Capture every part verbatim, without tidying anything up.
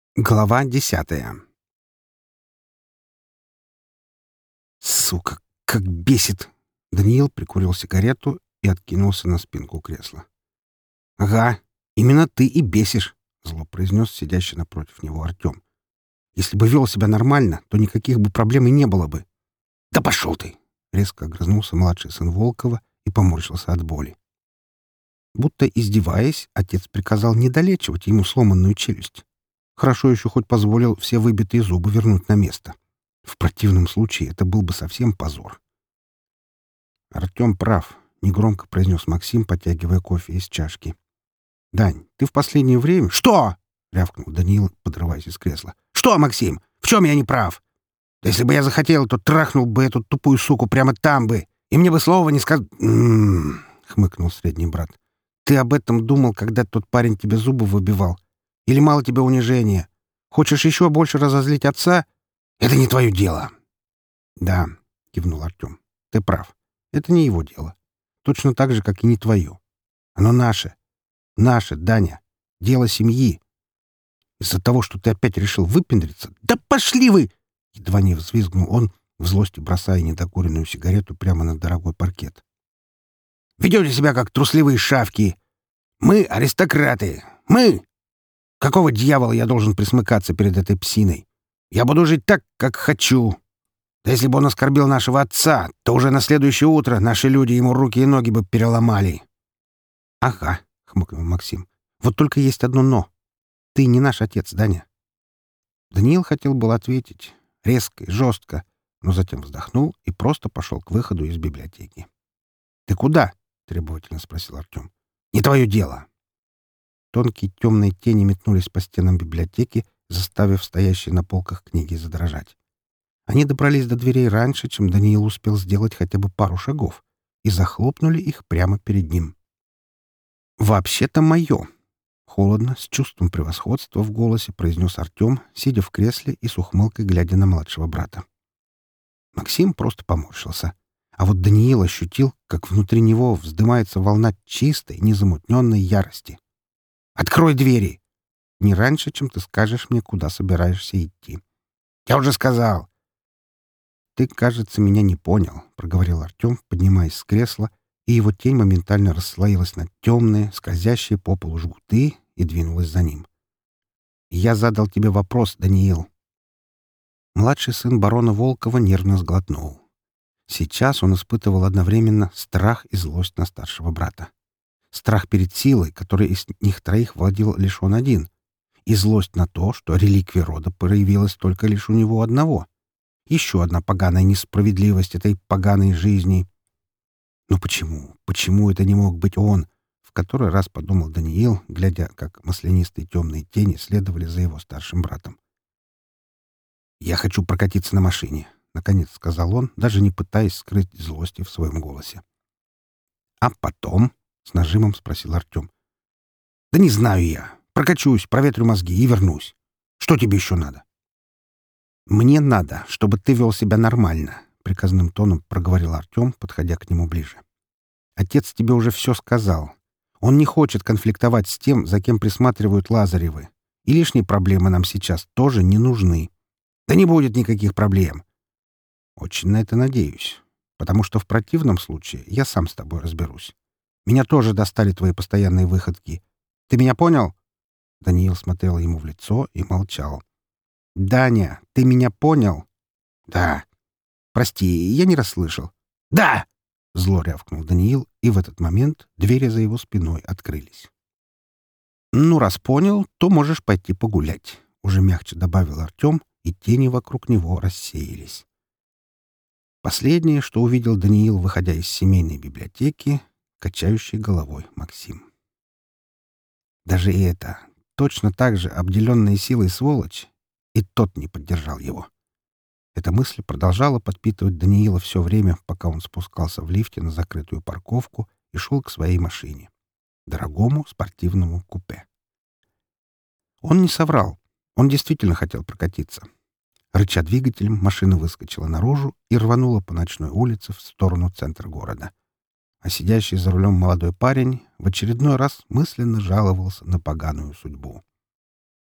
Глава десятая. Сука, как бесит! Даниил прикурил сигарету и откинулся на спинку кресла. «Ага, именно ты и бесишь», — зло произнес сидящий напротив него Артем. «Если бы вел себя нормально, то никаких бы проблем и не было бы». «Да пошел ты!» — резко огрызнулся младший сын Волкова и поморщился от боли. Будто издеваясь, отец приказал не долечивать ему сломанную челюсть. Хорошо еще хоть позволил все выбитые зубы вернуть на место. В противном случае это был бы совсем позор. «Артем прав», — негромко произнес Максим, потягивая кофе из чашки. «Дань, ты в последнее время...» «Что?» — рявкнул Даниил, подрываясь из кресла. «Что, Максим? В чем я не прав? Да если бы я захотел, то трахнул бы эту тупую суку прямо там бы, и мне бы слова не сказал...» «М-м-м», хмыкнул средний брат. «Ты об этом думал, когда тот парень тебе зубы выбивал? Или мало тебе унижения? Хочешь еще больше разозлить отца? Это не твое дело!» «Да», — кивнул Артем, — «ты прав. Это не его дело. Точно так же, как и не твое. Оно наше. Наше, Даня. Дело семьи. Из-за того, что ты опять решил выпендриться... Да пошли вы!» Едва не взвизгнул он, в злости бросая недокуренную сигарету прямо на дорогой паркет. «Ведете себя, как трусливые шавки. Мы аристократы. Мы! Какого дьявола я должен присмыкаться перед этой псиной? Я буду жить так, как хочу. Да если бы он оскорбил нашего отца, то уже на следующее утро наши люди ему руки и ноги бы переломали». «Ага», — хмыкнул Максим. «Вот только есть одно «но». Ты не наш отец, Даня». Даниил хотел было ответить, резко и жестко, но затем вздохнул и просто пошел к выходу из библиотеки. «Ты куда?» — требовательно спросил Артем. «Не твое дело». Тонкие темные тени метнулись по стенам библиотеки, заставив стоящие на полках книги задрожать. Они добрались до дверей раньше, чем Даниил успел сделать хотя бы пару шагов, и захлопнули их прямо перед ним. «Вообще-то мое!» — холодно, с чувством превосходства в голосе произнес Артем, сидя в кресле и с ухмылкой глядя на младшего брата. Максим просто поморщился. А вот Даниил ощутил, как внутри него вздымается волна чистой, незамутненной ярости. «Открой двери! Не раньше, чем ты скажешь мне, куда собираешься идти». «Я уже сказал!» «Ты, кажется, меня не понял», — проговорил Артем, поднимаясь с кресла, и его тень моментально расслоилась на темные, скользящие по полу жгуты и двинулась за ним. «Я задал тебе вопрос, Даниил». Младший сын барона Волкова нервно сглотнул. Сейчас он испытывал одновременно страх и злость на старшего брата. Страх перед силой, которой из них троих владел лишь он один, и злость на то, что реликвия рода проявилась только лишь у него одного. Еще одна поганая несправедливость этой поганой жизни. Но почему? Почему это не мог быть он? В который раз подумал Даниил, глядя, как маслянистые темные тени следовали за его старшим братом. «Я хочу прокатиться на машине», — наконец сказал он, даже не пытаясь скрыть злости в своем голосе. «А потом?» — с нажимом спросил Артем. «Да не знаю я. Прокачусь, проветрю мозги и вернусь. Что тебе еще надо?» «Мне надо, чтобы ты вел себя нормально», — приказным тоном проговорил Артем, подходя к нему ближе. «Отец тебе уже все сказал. Он не хочет конфликтовать с тем, за кем присматривают Лазаревы. И лишние проблемы нам сейчас тоже не нужны. Да не будет никаких проблем. Очень на это надеюсь, потому что в противном случае я сам с тобой разберусь. Меня тоже достали твои постоянные выходки. Ты меня понял?» Даниил смотрел ему в лицо и молчал. «Даня, ты меня понял?» «Да». «Прости, я не расслышал». «Да!» — зло рявкнул Даниил, и в этот момент двери за его спиной открылись. «Ну, раз понял, то можешь пойти погулять», — уже мягче добавил Артем, и тени вокруг него рассеялись. Последнее, что увидел Даниил, выходя из семейной библиотеки, качающий головой Максим. Даже и это, точно так же обделенная силой сволочь, и тот не поддержал его. Эта мысль продолжала подпитывать Даниила все время, пока он спускался в лифте на закрытую парковку и шел к своей машине. Дорогому спортивному купе. Он не соврал. Он действительно хотел прокатиться. Рыча двигателем, машина выскочила наружу и рванула по ночной улице в сторону центра города. А сидящий за рулем молодой парень в очередной раз мысленно жаловался на поганую судьбу.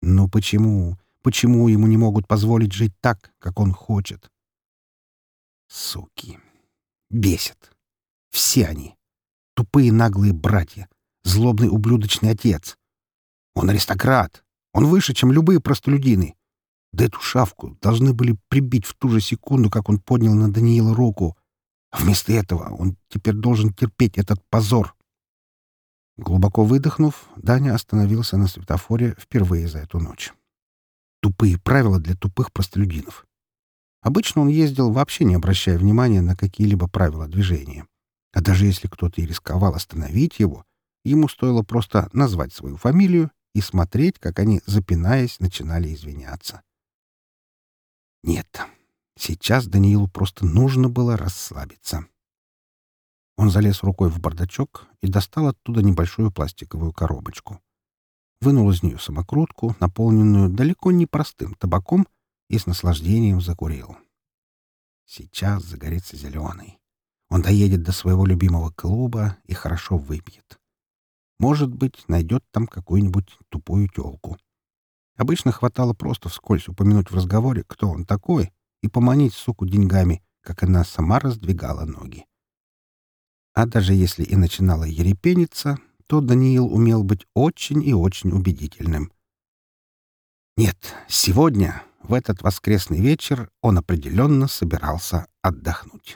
Ну почему? Почему ему не могут позволить жить так, как он хочет? Суки. Бесит. Все они. Тупые наглые братья. Злобный ублюдочный отец. Он аристократ. Он выше, чем любые простолюдины. Да эту шавку должны были прибить в ту же секунду, как он поднял на Даниила руку. А вместо этого он теперь должен терпеть этот позор. Глубоко выдохнув, Даня остановился на светофоре впервые за эту ночь. Тупые правила для тупых простолюдинов. Обычно он ездил, вообще не обращая внимания на какие-либо правила движения. А даже если кто-то и рисковал остановить его, ему стоило просто назвать свою фамилию и смотреть, как они, запинаясь, начинали извиняться. Нет, сейчас Даниилу просто нужно было расслабиться. Он залез рукой в бардачок и достал оттуда небольшую пластиковую коробочку. Вынул из нее самокрутку, наполненную далеко не простым табаком, и с наслаждением закурил. Сейчас загорится зеленый. Он доедет до своего любимого клуба и хорошо выпьет. Может быть, найдет там какую-нибудь тупую тёлку. Обычно хватало просто вскользь упомянуть в разговоре, кто он такой, и поманить суку деньгами, как она сама раздвигала ноги. А даже если и начинала ерепениться, то Даниил умел быть очень и очень убедительным. Нет, сегодня, в этот воскресный вечер, он определенно собирался отдохнуть.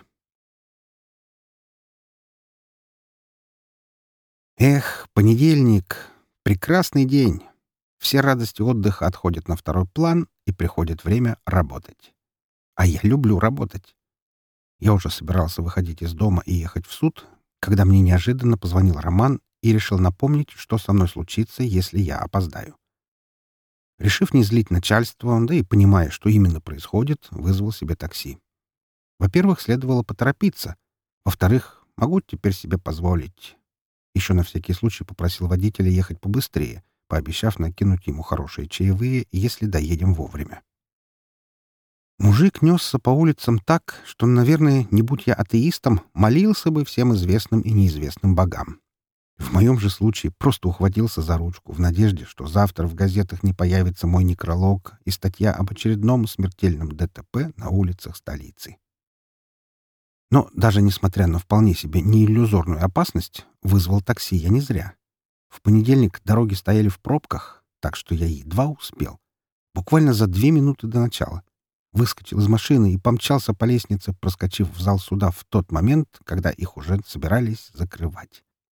Эх, понедельник — прекрасный день. Все радости отдыха отходят на второй план, и приходит время работать. А я люблю работать. Я уже собирался выходить из дома и ехать в суд, когда мне неожиданно позвонил Роман и решил напомнить, что со мной случится, если я опоздаю. Решив не злить начальство, да и понимая, что именно происходит, вызвал себе такси. Во-первых, следовало поторопиться. Во-вторых, могу теперь себе позволить. Еще на всякий случай попросил водителя ехать побыстрее, пообещав накинуть ему хорошие чаевые, если доедем вовремя. Мужик несся по улицам так, что, наверное, не будь я атеистом, молился бы всем известным и неизвестным богам. В моем же случае просто ухватился за ручку в надежде, что завтра в газетах не появится мой некролог и статья об очередном смертельном ДТП на улицах столицы. Но даже несмотря на вполне себе неиллюзорную опасность, вызвал такси я не зря. В понедельник дороги стояли в пробках, так что я едва успел. Буквально за две минуты до начала. Выскочил из машины и помчался по лестнице, проскочив в зал суда в тот момент, когда их уже собирались закрывать.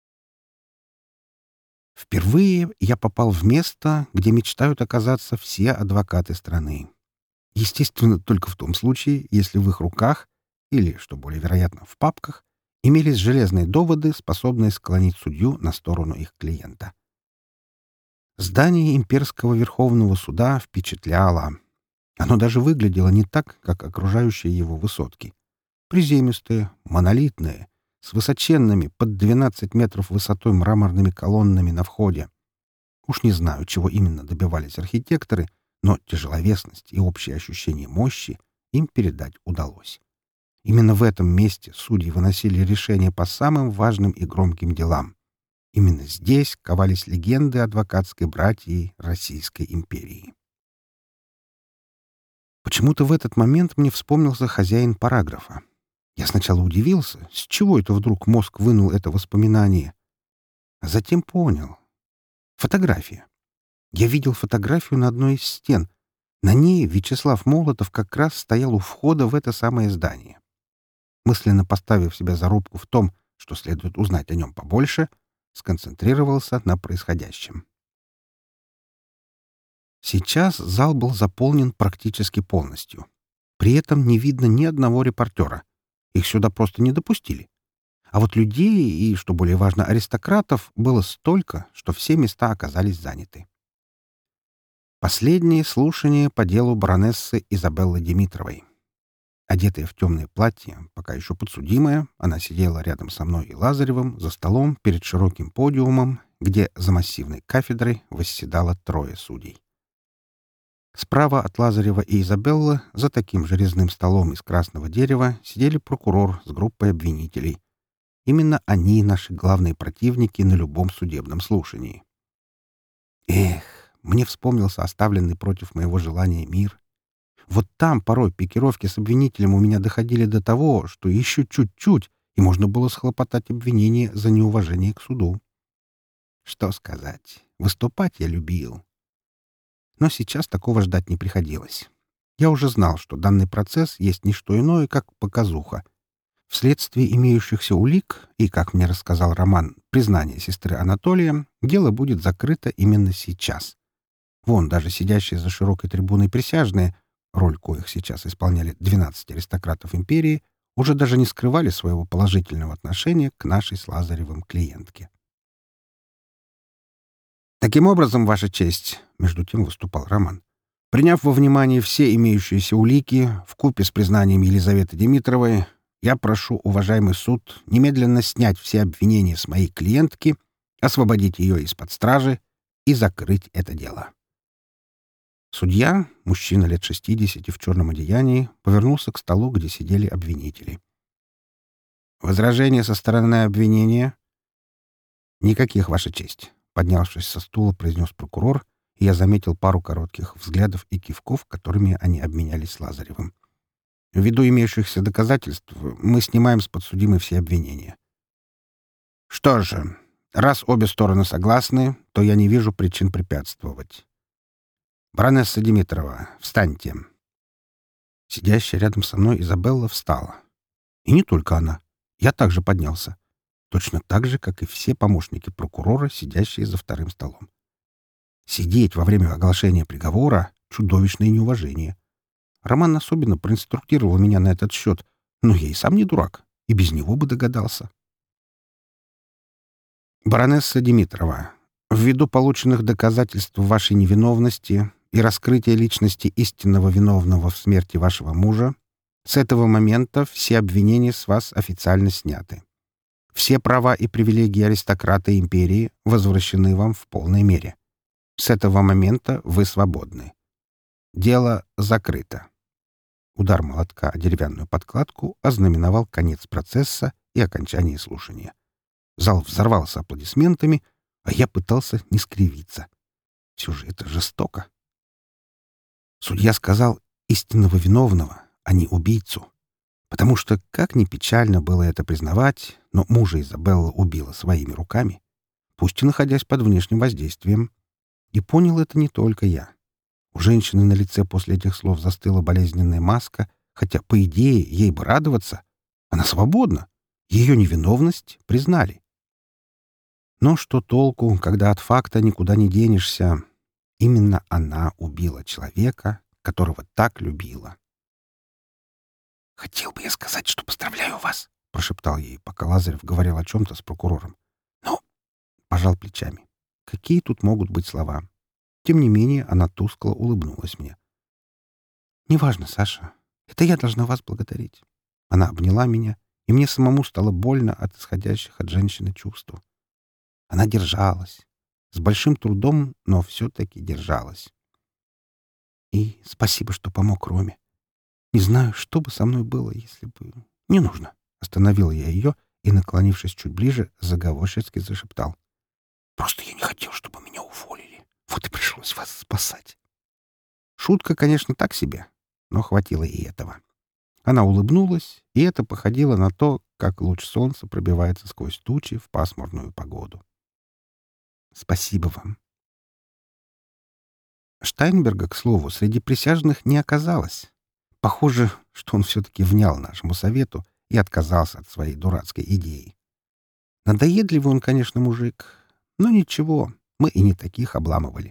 Впервые я попал в место, где мечтают оказаться все адвокаты страны. Естественно, только в том случае, если в их руках, или, что более вероятно, в папках, имелись железные доводы, способные склонить судью на сторону их клиента. Здание Имперского Верховного Суда впечатляло. Оно даже выглядело не так, как окружающие его высотки. Приземистые, монолитные, с высоченными под двенадцать метров высотой мраморными колоннами на входе. Уж не знаю, чего именно добивались архитекторы, но тяжеловесность и общее ощущение мощи им передать удалось. Именно в этом месте судьи выносили решения по самым важным и громким делам. Именно здесь ковались легенды адвокатской братьи Российской империи. Почему-то в этот момент мне вспомнился хозяин параграфа. Я сначала удивился, с чего это вдруг мозг вынул это воспоминание. А затем понял. Фотография. Я видел фотографию на одной из стен. На ней Вячеслав Молотов как раз стоял у входа в это самое здание. Мысленно поставив себе зарубку в том, что следует узнать о нем побольше, сконцентрировался на происходящем. Сейчас зал был заполнен практически полностью. При этом не видно ни одного репортера. Их сюда просто не допустили. А вот людей и, что более важно, аристократов было столько, что все места оказались заняты. Последнее слушание по делу баронессы Изабеллы Димитровой. Одетая в темное платье, пока еще подсудимая, она сидела рядом со мной и Лазаревым за столом перед широким подиумом, где за массивной кафедрой восседало трое судей. Справа от Лазарева и Изабеллы за таким же резным столом из красного дерева сидели прокурор с группой обвинителей. Именно они наши главные противники на любом судебном слушании. Эх, мне вспомнился оставленный против моего желания мир. Вот там порой пикировки с обвинителем у меня доходили до того, что еще чуть-чуть, и можно было схлопотать обвинение за неуважение к суду. Что сказать, выступать я любил. Но сейчас такого ждать не приходилось. Я уже знал, что данный процесс есть не что иное, как показуха. Вследствие имеющихся улик и, как мне рассказал Роман, признания сестры Анатолия, дело будет закрыто именно сейчас. Вон даже сидящие за широкой трибуной присяжные, роль коих сейчас исполняли двенадцать аристократов империи, уже даже не скрывали своего положительного отношения к нашей с Лазаревым клиентке. «Таким образом, Ваша честь», — между тем выступал Роман, «приняв во внимание все имеющиеся улики вкупе с признанием Елизаветы Димитровой, я прошу уважаемый суд немедленно снять все обвинения с моей клиентки, освободить ее из-под стражи и закрыть это дело». Судья, мужчина лет шестидесяти в черном одеянии, повернулся к столу, где сидели обвинители. «Возражения со стороны обвинения?» «Никаких, Ваша честь», — поднявшись со стула, произнес прокурор, и я заметил пару коротких взглядов и кивков, которыми они обменялись с Лазаревым. «Ввиду имеющихся доказательств мы снимаем с подсудимой все обвинения». «Что же, раз обе стороны согласны, то я не вижу причин препятствовать. Баронесса Димитрова, встаньте». Сидящая рядом со мной Изабелла встала. И не только она. Я также поднялся. Точно так же, как и все помощники прокурора, сидящие за вторым столом. Сидеть во время оглашения приговора — чудовищное неуважение. Роман особенно проинструктировал меня на этот счет, но я и сам не дурак, и без него бы догадался. «Баронесса Димитрова, ввиду полученных доказательств вашей невиновности и раскрытия личности истинного виновного в смерти вашего мужа, с этого момента все обвинения с вас официально сняты. Все права и привилегии аристократа империи возвращены вам в полной мере. С этого момента вы свободны. Дело закрыто». Удар молотка о деревянную подкладку ознаменовал конец процесса и окончание слушания. Зал взорвался аплодисментами, а я пытался не скривиться. Все же это жестоко. Судья сказал истинного виновного, а не убийцу. Потому что, как ни печально было это признавать, но мужа Изабелла убила своими руками, пусть и находясь под внешним воздействием. И понял это не только я. У женщины на лице после этих слов застыла болезненная маска, хотя, по идее, ей бы радоваться. Она свободна. Ее невиновность признали. Но что толку, когда от факта никуда не денешься? Именно она убила человека, которого так любила. «Хотел бы я сказать, что поздравляю вас», — прошептал ей, пока Лазарев говорил о чем-то с прокурором. «Но...» — пожал плечами. «Какие тут могут быть слова?» Тем не менее, она тускло улыбнулась мне. «Неважно, Саша. Это я должна вас благодарить». Она обняла меня, и мне самому стало больно от исходящих от женщины чувств. Она держалась. С большим трудом, но все-таки держалась. «И спасибо, что помог Роме. Не знаю, что бы со мной было, если бы...» «Не нужно». Остановил я ее и, наклонившись чуть ближе, заговорщицки зашептал. «Просто я не хотел, чтобы меня уволили. Вот и пришлось вас спасать». Шутка, конечно, так себе, но хватило и этого. Она улыбнулась, и это походило на то, как луч солнца пробивается сквозь тучи в пасмурную погоду. «Спасибо вам». Штайнберга, к слову, среди присяжных не оказалось. Похоже, что он все-таки внял нашему совету и отказался от своей дурацкой идеи. Надоедливый он, конечно, мужик, но ничего, мы и не таких обламывали.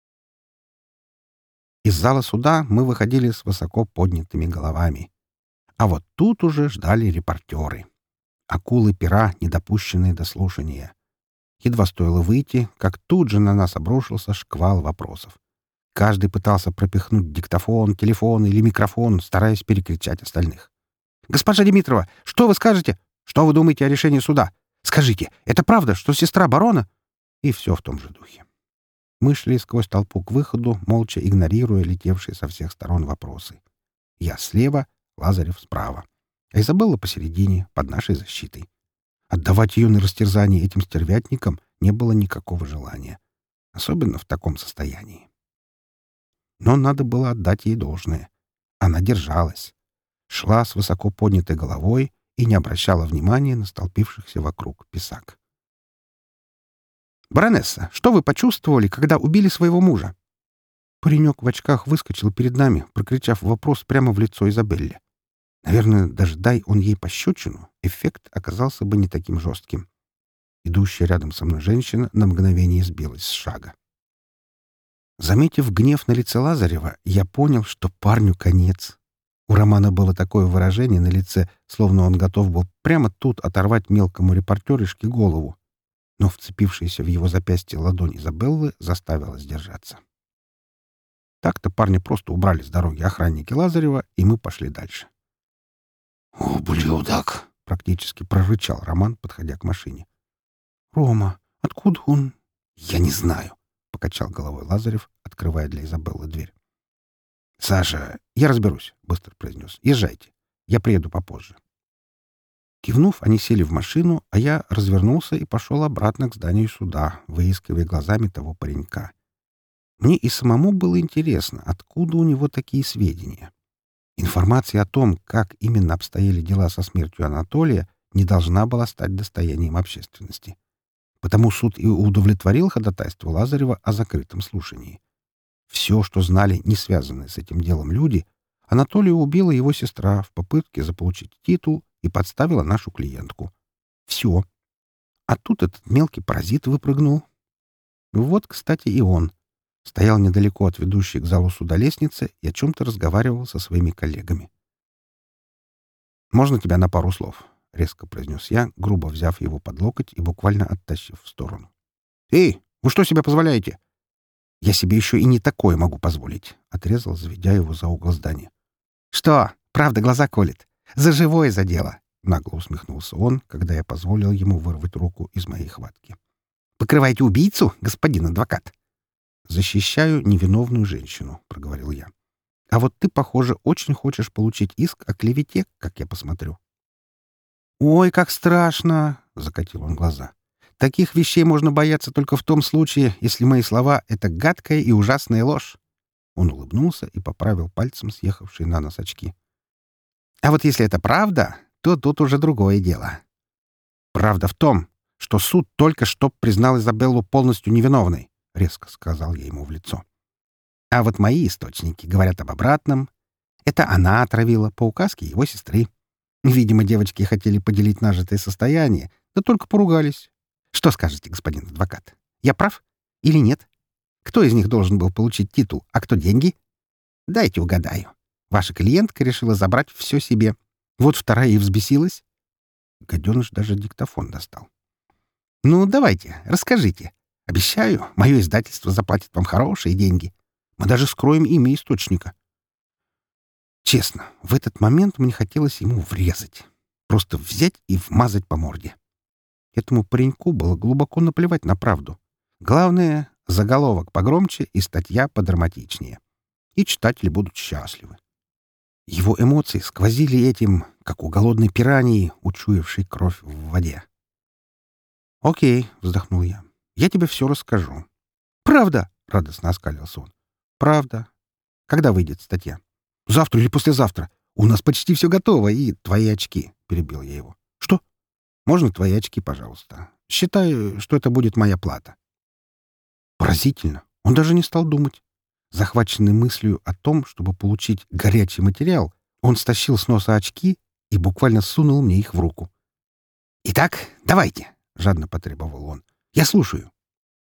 Из зала суда мы выходили с высоко поднятыми головами. А вот тут уже ждали репортеры. Акулы пера, недопущенные до слушания. Едва стоило выйти, как тут же на нас обрушился шквал вопросов. Каждый пытался пропихнуть диктофон, телефон или микрофон, стараясь перекричать остальных. «Госпожа Димитрова, что вы скажете? Что вы думаете о решении суда? Скажите, это правда, что сестра барона?» И все в том же духе. Мы шли сквозь толпу к выходу, молча игнорируя летевшие со всех сторон вопросы. Я слева, Лазарев справа. А Изабелла посередине, под нашей защитой. Отдавать ее на растерзание этим стервятникам не было никакого желания. особенно в таком состоянии. Но надо было отдать ей должное. Она держалась, шла с высоко поднятой головой и не обращала внимания на столпившихся вокруг писак. «Баронесса, что вы почувствовали, когда убили своего мужа?» Паренек в очках выскочил перед нами, прокричав вопрос прямо в лицо Изабелле. Наверное, даже дай он ей пощечину, эффект оказался бы не таким жестким. Идущая рядом со мной женщина на мгновение сбилась с шага. Заметив гнев на лице Лазарева, я понял, что парню конец. У Романа было такое выражение на лице, словно он готов был прямо тут оторвать мелкому репортеришке голову. Но вцепившаяся в его запястье ладонь Изабеллы заставила сдержаться. Так-то парня просто убрали с дороги охранники Лазарева, и мы пошли дальше. «Ублюдок!» — практически прорычал Роман, подходя к машине. «Рома, откуда он?» «Я не знаю», — покачал головой Лазарев, открывая для Изабеллы дверь. «Саша, я разберусь», — быстро произнес. «Езжайте. Я приеду попозже». Кивнув, они сели в машину, а я развернулся и пошел обратно к зданию суда, выискивая глазами того паренька. Мне и самому было интересно, откуда у него такие сведения. Информация о том, как именно обстояли дела со смертью Анатолия, не должна была стать достоянием общественности. Потому суд и удовлетворил ходатайство Лазарева о закрытом слушании. Все, что знали не связанные с этим делом люди, Анатолия убила его сестра в попытке заполучить титул и подставила нашу клиентку. Все. А тут этот мелкий паразит выпрыгнул. Вот, кстати, и он. Стоял недалеко от ведущей к залу суда лестницы и о чем-то разговаривал со своими коллегами. «Можно тебя на пару слов?» — резко произнес я, грубо взяв его под локоть и буквально оттащив в сторону. «Эй, вы что себе позволяете?» «Я себе еще и не такое могу позволить», — отрезал, заведя его за угол здания. «Что, правда глаза колет? За живое задело!» — нагло усмехнулся он, когда я позволил ему вырвать руку из моей хватки. «Покрываете убийцу, господин адвокат?» «Защищаю невиновную женщину», — проговорил я. «А вот ты, похоже, очень хочешь получить иск о клевете, как я посмотрю». «Ой, как страшно!» — закатил он глаза. «Таких вещей можно бояться только в том случае, если мои слова — это гадкая и ужасная ложь». Он улыбнулся и поправил пальцем съехавшие на нос очки. «А вот если это правда, то тут уже другое дело. Правда в том, что суд только что признал Изабеллу полностью невиновной», — резко сказал я ему в лицо. «А вот мои источники говорят об обратном. Это она отравила по указке его сестры. Видимо, девочки хотели поделить нажитое состояние, да только поругались. Что скажете, господин адвокат? Я прав или нет? Кто из них должен был получить титул, а кто деньги? Дайте угадаю. Ваша клиентка решила забрать все себе. Вот вторая и взбесилась». Гаденыш даже диктофон достал. «Ну, давайте, расскажите. Обещаю, мое издательство заплатит вам хорошие деньги. Мы даже скроем имя источника». Честно, в этот момент мне хотелось ему врезать. Просто взять и вмазать по морде. Этому пареньку было глубоко наплевать на правду. Главное — заголовок погромче и статья подраматичнее. И читатели будут счастливы. Его эмоции сквозили этим, как у голодной пираньи, учуявшей кровь в воде. «Окей», — вздохнул я, — «я тебе все расскажу». «Правда?» — радостно оскалился он. «Правда. Когда выйдет статья?» «Завтра или послезавтра. У нас почти все готово, и твои очки», — перебил я его. «Что?» «Можно твои очки, пожалуйста? Считай, что это будет моя плата». Поразительно. Он даже не стал думать. Захваченный мыслью о том, чтобы получить горячий материал, он стащил с носа очки и буквально сунул мне их в руку. «Итак, давайте», — жадно потребовал он. «Я слушаю».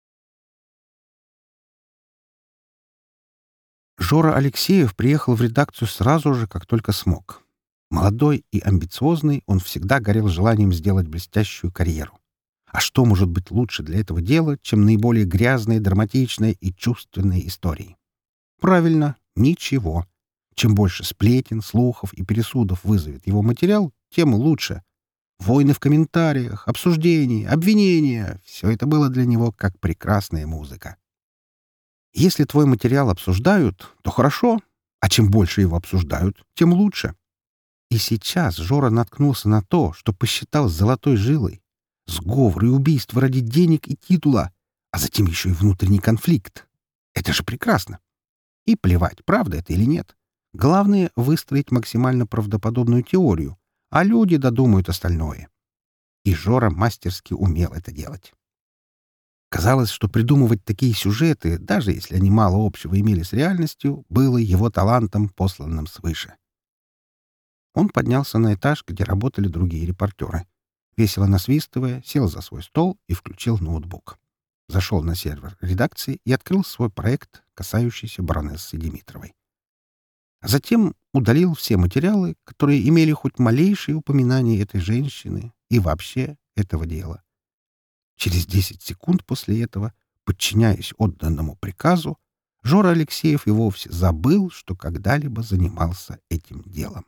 Жора Алексеев приехал в редакцию сразу же, как только смог. Молодой и амбициозный, он всегда горел желанием сделать блестящую карьеру. А что может быть лучше для этого дела, чем наиболее грязные, драматичные и чувственные истории? Правильно, ничего. Чем больше сплетен, слухов и пересудов вызовет его материал, тем лучше. Войны в комментариях, обсуждения, обвинения — все это было для него как прекрасная музыка. Если твой материал обсуждают, то хорошо, а чем больше его обсуждают, тем лучше. И сейчас Жора наткнулся на то, что посчитал золотой жилой. Сговор и убийство ради денег и титула. А затем еще и внутренний конфликт. Это же прекрасно. И плевать, правда это или нет. Главное — выстроить максимально правдоподобную теорию, а люди додумают остальное. И Жора мастерски умел это делать. Казалось, что придумывать такие сюжеты, даже если они мало общего имели с реальностью, было его талантом, посланным свыше. Он поднялся на этаж, где работали другие репортеры. Весело насвистывая, сел за свой стол и включил ноутбук. Зашел на сервер редакции и открыл свой проект, касающийся баронессы Димитровой. А затем удалил все материалы, которые имели хоть малейшее упоминание этой женщины и вообще этого дела. Через десять секунд после этого, подчиняясь отданному приказу, Жора Алексеев и вовсе забыл, что когда-либо занимался этим делом.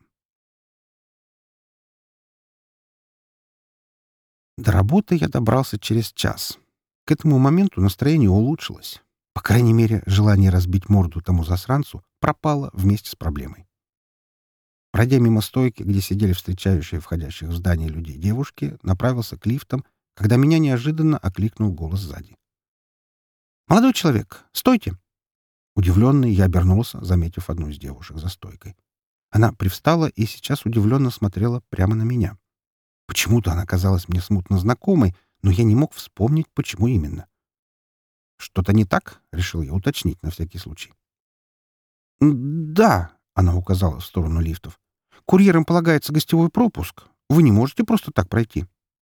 До работы я добрался через час. К этому моменту настроение улучшилось. По крайней мере, желание разбить морду тому засранцу пропало вместе с проблемой. Пройдя мимо стойки, где сидели встречающие входящих в здание людей девушки, направился к лифтам, когда меня неожиданно окликнул голос сзади. «Молодой человек, стойте!» Удивленный, я обернулся, заметив одну из девушек за стойкой. Она привстала и сейчас удивленно смотрела прямо на меня. Почему-то она казалась мне смутно знакомой, но я не мог вспомнить, почему именно. «Что-то не так?» — решил я уточнить на всякий случай. «Да», — она указала в сторону лифтов. «Курьерам полагается гостевой пропуск. Вы не можете просто так пройти».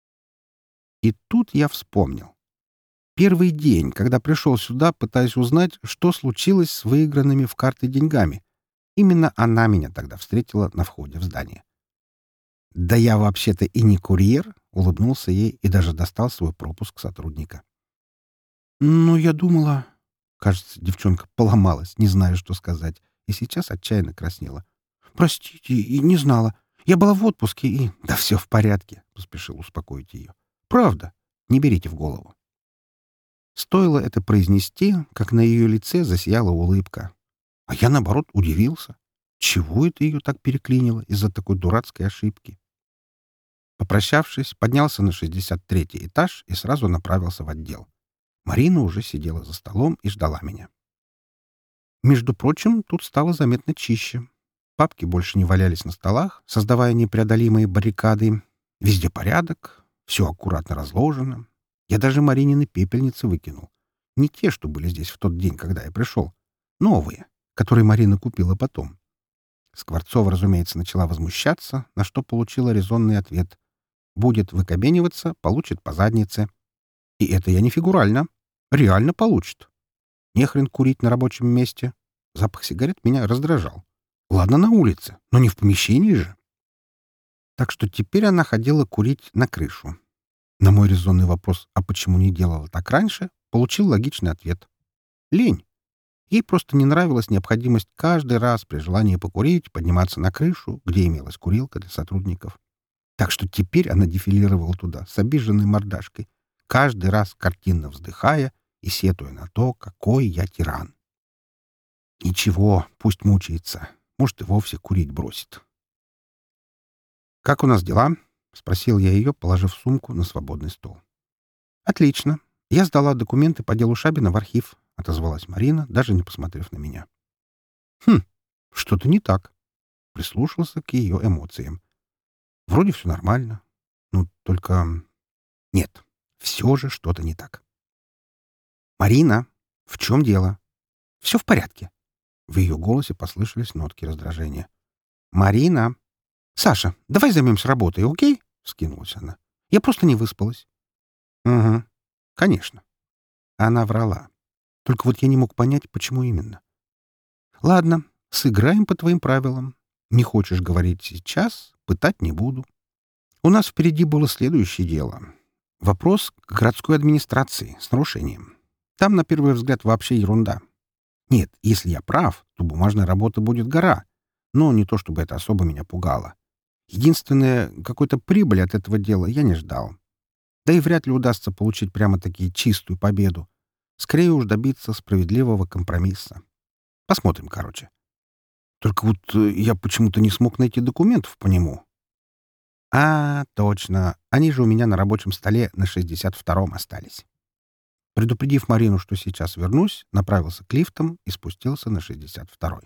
И тут я вспомнил. Первый день, когда пришел сюда, пытаясь узнать, что случилось с выигранными в карты деньгами. Именно она меня тогда встретила на входе в здание. «Да я вообще-то и не курьер», — улыбнулся ей и даже достал свой пропуск сотрудника. «Ну, я думала...» Кажется, девчонка поломалась, не зная, что сказать, и сейчас отчаянно краснела. «Простите, и не знала. Я была в отпуске и...» «Да все в порядке», — поспешил успокоить ее. «Правда. Не берите в голову». Стоило это произнести, как на ее лице засияла улыбка. А я, наоборот, удивился. Чего это ее так переклинило из-за такой дурацкой ошибки? Попрощавшись, поднялся на шестьдесят третий этаж и сразу направился в отдел. Марина уже сидела за столом и ждала меня. Между прочим, тут стало заметно чище. Папки больше не валялись на столах, создавая непреодолимые баррикады. Везде порядок, все аккуратно разложено. Я даже Маринины пепельницы выкинул. Не те, что были здесь в тот день, когда я пришел. Новые, которые Марина купила потом. Скворцова, разумеется, начала возмущаться, на что получила резонный ответ. Будет выкобениваться, получит по заднице. И это я не фигурально. Реально получит. Нехрен курить на рабочем месте. Запах сигарет меня раздражал. Ладно, на улице, но не в помещении же. Так что теперь она ходила курить на крышу. На мой резонный вопрос, а почему не делала так раньше, получил логичный ответ. Лень. Ей просто не нравилась необходимость каждый раз при желании покурить подниматься на крышу, где имелась курилка для сотрудников. Так что теперь она дефилировала туда с обиженной мордашкой, каждый раз картинно вздыхая и сетуя на то, какой я тиран. Ничего, пусть мучается. Может, и вовсе курить бросит. «Как у нас дела?» — спросил я ее, положив сумку на свободный стол. «Отлично. Я сдала документы по делу Шабина в архив», — отозвалась Марина, даже не посмотрев на меня. «Хм, что-то не так». Прислушался к ее эмоциям. «Вроде все нормально. Ну, только... Нет, все же что-то не так». «Марина, в чем дело?» «Все в порядке». В ее голосе послышались нотки раздражения. «Марина!» «Саша, давай займемся работой, окей?» — вскинулась она. «Я просто не выспалась». «Угу, конечно». Она врала. Только вот я не мог понять, почему именно. «Ладно, сыграем по твоим правилам. Не хочешь говорить сейчас, пытать не буду. У нас впереди было следующее дело. Вопрос к городской администрации с нарушением. Там, на первый взгляд, вообще ерунда. Нет, если я прав, то бумажная работа будет гора. Но не то, чтобы это особо меня пугало. Единственное, какой-то прибыли от этого дела я не ждал. Да и вряд ли удастся получить прямо-таки чистую победу. Скорее уж добиться справедливого компромисса. Посмотрим, короче. Только вот э, я почему-то не смог найти документов по нему. А, точно. Они же у меня на рабочем столе на шестьдесят втором остались. Предупредив Марину, что сейчас вернусь, направился к лифтам и спустился на шестьдесят второй.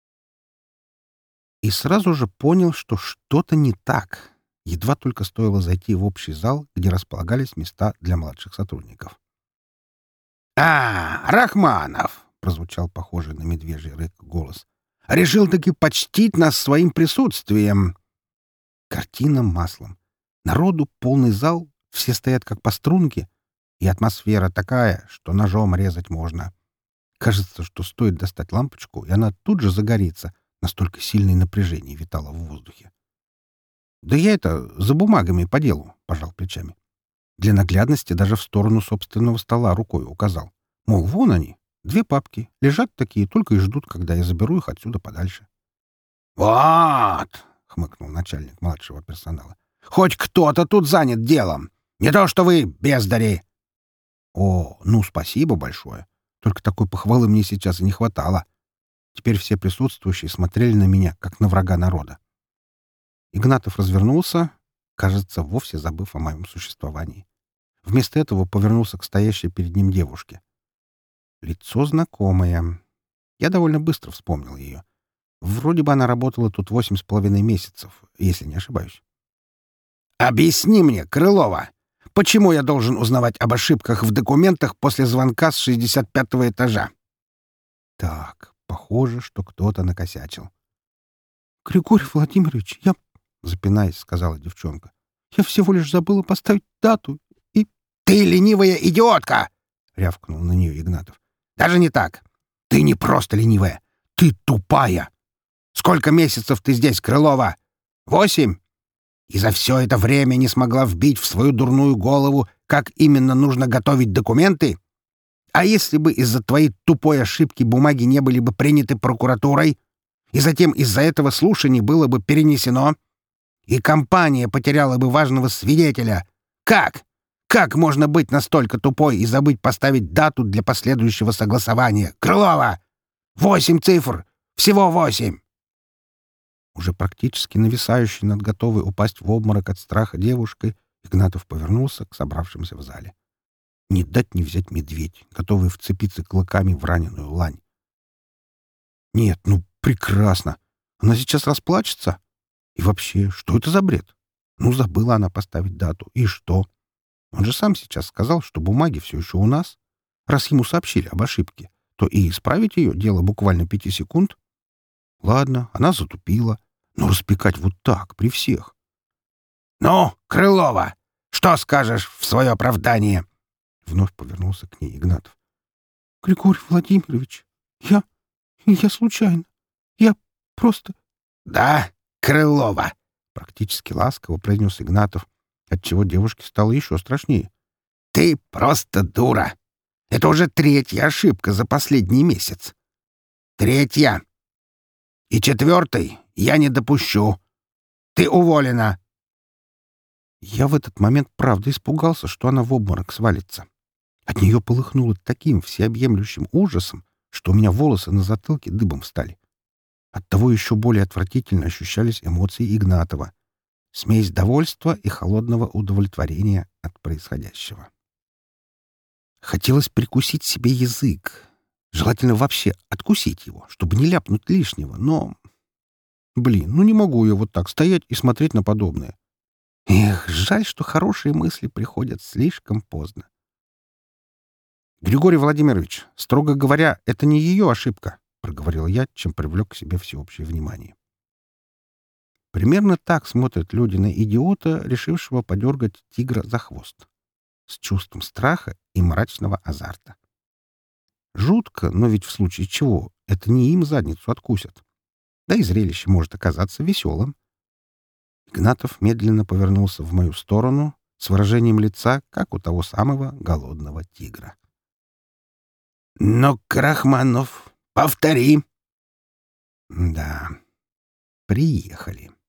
И сразу же понял, что что-то не так. Едва только стоило зайти в общий зал, где располагались места для младших сотрудников. «А, Рахманов!» — прозвучал похожий на медвежий рык голос. «Решил-таки почтить нас своим присутствием!» Картина маслом. Народу полный зал, все стоят как по струнке, и атмосфера такая, что ножом резать можно. Кажется, что стоит достать лампочку, и она тут же загорится. Настолько сильное напряжение витало в воздухе. «Да я это, за бумагами по делу», — пожал плечами. Для наглядности даже в сторону собственного стола рукой указал. Мол, вон они, две папки, лежат такие, только и ждут, когда я заберу их отсюда подальше. «Вот!» — хмыкнул начальник младшего персонала. «Хоть кто-то тут занят делом! Не то что вы, бездари!» «О, ну спасибо большое! Только такой похвалы мне сейчас и не хватало!» Теперь все присутствующие смотрели на меня, как на врага народа. Игнатов развернулся, кажется, вовсе забыв о моем существовании. Вместо этого повернулся к стоящей перед ним девушке. Лицо знакомое. Я довольно быстро вспомнил ее. Вроде бы она работала тут восемь с половиной месяцев, если не ошибаюсь. «Объясни мне, Крылова, почему я должен узнавать об ошибках в документах после звонка с шестьдесят пятого этажа?» Так, похоже, что кто-то накосячил. — Григорий Владимирович, я, — запинаясь, сказала девчонка, — я всего лишь забыла поставить дату и... — Ты ленивая идиотка! — рявкнул на нее Игнатов. — Даже не так. Ты не просто ленивая. Ты тупая. Сколько месяцев ты здесь, Крылова? Восемь? И за все это время не смогла вбить в свою дурную голову, как именно нужно готовить документы? А если бы из-за твоей тупой ошибки бумаги не были бы приняты прокуратурой, и затем из-за этого слушание было бы перенесено, и компания потеряла бы важного свидетеля? Как? Как можно быть настолько тупой и забыть поставить дату для последующего согласования? Крылова! Восемь цифр! Всего восемь! Уже практически нависающий над готовой упасть в обморок от страха девушкой, Игнатов повернулся к собравшимся в зале. Не дать не взять медведь, готовый вцепиться клыками в раненую лань. Нет, ну прекрасно. Она сейчас расплачется. И вообще, что это за бред? Ну, забыла она поставить дату. И что? Он же сам сейчас сказал, что бумаги все еще у нас. Раз ему сообщили об ошибке, то и исправить ее дело буквально пяти секунд. Ладно, она затупила. Но распекать вот так, при всех. «Ну, Крылова, что скажешь в свое оправдание?» Вновь повернулся к ней Игнатов. — Григорий Владимирович, я... я случайно. Я просто... — Да, Крылова! — практически ласково произнес Игнатов, отчего девушке стало еще страшнее. — Ты просто дура! Это уже третья ошибка за последний месяц. Третья! И четвертой я не допущу. Ты уволена! Я в этот момент правда испугался, что она в обморок свалится. От нее полыхнуло таким всеобъемлющим ужасом, что у меня волосы на затылке дыбом встали. Оттого еще более отвратительно ощущались эмоции Игнатова. Смесь довольства и холодного удовлетворения от происходящего. Хотелось прикусить себе язык. Желательно вообще откусить его, чтобы не ляпнуть лишнего, но... Блин, ну не могу я вот так стоять и смотреть на подобное. Эх, жаль, что хорошие мысли приходят слишком поздно. «Григорий Владимирович, строго говоря, это не ее ошибка», — проговорил я, чем привлек к себе всеобщее внимание. Примерно так смотрят люди на идиота, решившего подергать тигра за хвост. С чувством страха и мрачного азарта. Жутко, но ведь в случае чего это не им задницу откусят. Да и зрелище может оказаться веселым. Игнатов медленно повернулся в мою сторону с выражением лица, как у того самого голодного тигра. «Ну, Рахманов, повтори!» Да, приехали.